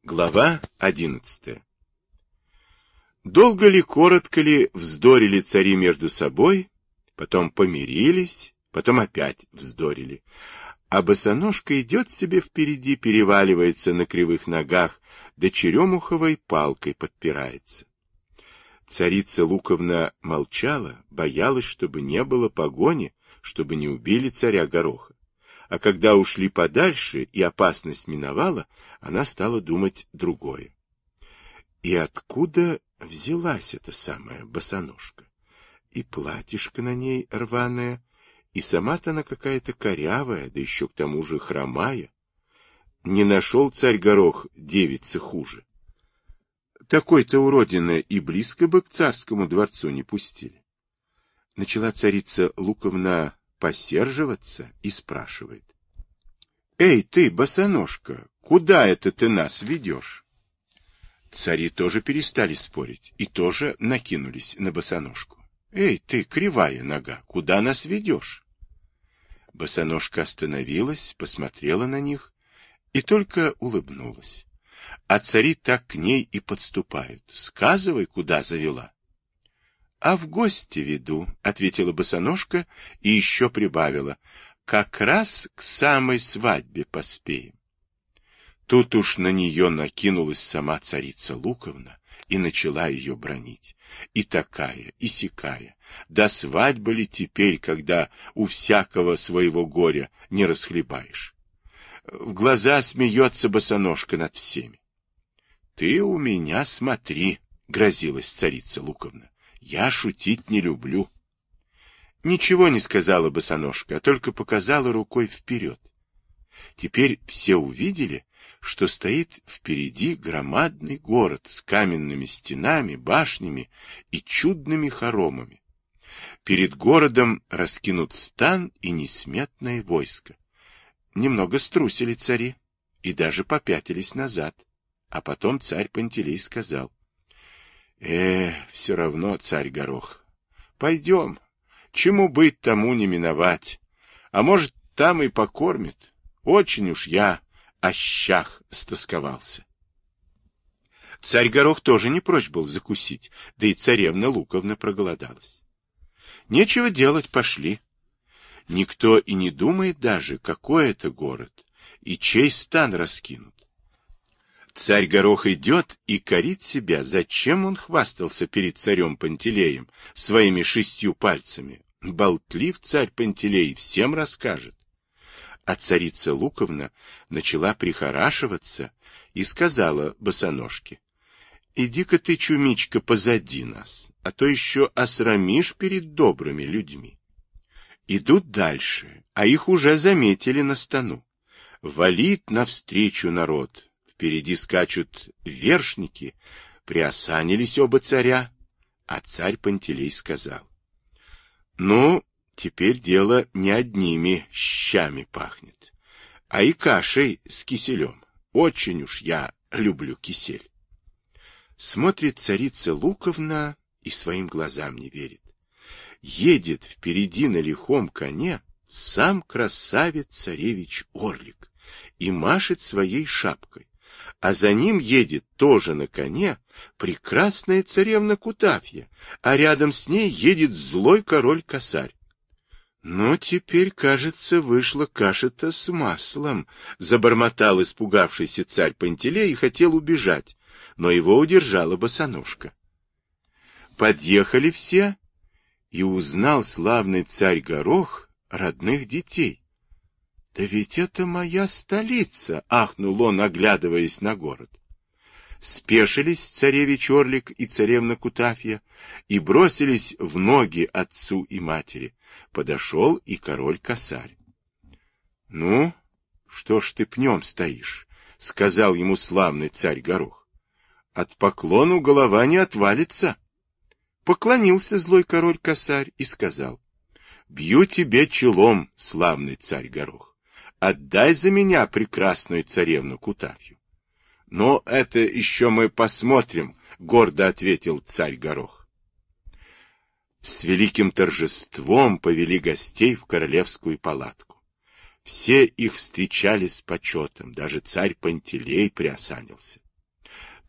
Глава 11. Долго ли, коротко ли вздорили цари между собой, потом помирились, потом опять вздорили. А босоножка идет себе впереди, переваливается на кривых ногах, да черемуховой палкой подпирается. Царица Луковна молчала, боялась, чтобы не было погони, чтобы не убили царя Гороха. А когда ушли подальше и опасность миновала, она стала думать другое. И откуда взялась эта самая босоножка? И платьишко на ней рваное, и сама-то она какая-то корявая, да еще к тому же хромая. Не нашел царь Горох девицы хуже. Такой-то уродины и близко бы к царскому дворцу не пустили. Начала царица Луковна посерживаться и спрашивает: «Эй, ты, босоножка, куда это ты нас ведешь?» Цари тоже перестали спорить и тоже накинулись на босоножку. «Эй, ты, кривая нога, куда нас ведешь?» Босоножка остановилась, посмотрела на них и только улыбнулась. А цари так к ней и подступают. «Сказывай, куда завела». «А в гости веду», — ответила босоножка и еще прибавила: «как раз к самой свадьбе поспеем». Тут уж на нее накинулась сама царица Луковна и начала ее бранить. И такая, и сякая. До свадьбы ли теперь, когда у всякого своего горя не расхлебаешь? В глаза смеется босоножка над всеми. «Ты у меня смотри», — грозилась царица Луковна. «Я шутить не люблю». Ничего не сказала босоножка, а только показала рукой вперед. Теперь все увидели, что стоит впереди громадный город с каменными стенами, башнями и чудными хоромами. Перед городом раскинут стан и несметное войско. Немного струсили цари и даже попятились назад. А потом царь Пантелей сказал: все равно, царь Горох, пойдем, чему быть, тому не миновать. А может, там и покормит. Очень уж я о щах стосковался». Царь Горох тоже не прочь был закусить, да и царевна Луковна проголодалась. Нечего делать, пошли. Никто и не думает даже, какой это город и чей стан раскинут. Царь Горох идет и корит себя, зачем он хвастался перед царем Пантелеем своими 6 пальцами. Болтлив царь Пантелей, всем расскажет. А царица Луковна начала прихорашиваться и сказала босоножке: «Иди-ка ты, чумичка, позади нас, а то еще осрамишь перед добрыми людьми». Идут дальше, а их уже заметили на стану. Валит навстречу народ. Впереди скачут вершники, приосанились оба царя, а царь Пантелей сказал: «Ну, теперь дело не одними щами пахнет, а и кашей с киселем. Очень уж я люблю кисель». Смотрит царица Луковна и своим глазам не верит. Едет впереди на лихом коне сам красавец-царевич Орлик и машет своей шапкой. А за ним едет тоже на коне прекрасная царевна Кутафья, а рядом с ней едет злой король-косарь. «Ну, теперь, кажется, вышла каша-то с маслом», — забормотал испугавшийся царь Пантелей и хотел убежать, но его удержала босоножка. Подъехали все, и узнал славный царь Горох родных детей. «Да ведь это моя столица!» — ахнул он, оглядываясь на город. Спешились царевич Орлик и царевна Кутафья и бросились в ноги отцу и матери. Подошел и король-косарь. «Ну, что ж ты пнем стоишь?» — сказал ему славный царь Горох. «От поклону голова не отвалится». Поклонился злой король-косарь и сказал: «Бью тебе челом, славный царь Горох. Отдай за меня прекрасную царевну Кутафью». «Но это еще мы посмотрим», — гордо ответил царь Горох. С великим торжеством повели гостей в королевскую палатку. Все их встречали с почетом, даже царь Пантелей приосанился.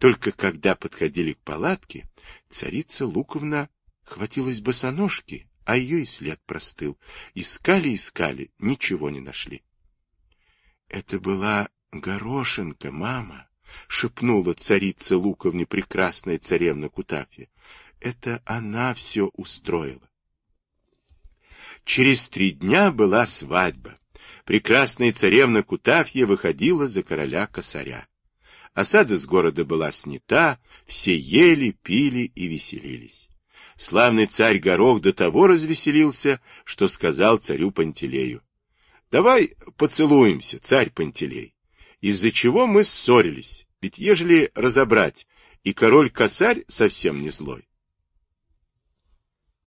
Только когда подходили к палатке, царица Луковна хватилась босоножки, а ее и след простыл. Искали, ничего не нашли. — Это была горошинка, мама, — шепнула царица Луковне прекрасная царевна Кутафья. — Это она все устроила. Через 3 дня была свадьба. Прекрасная царевна Кутафья выходила за короля-косаря. Осада с города была снята, все ели, пили и веселились. Славный царь Горох до того развеселился, что сказал царю Пантелею: «Давай поцелуемся, царь Пантелей. Из-за чего мы ссорились? Ведь ежели разобрать, и король-косарь совсем не злой.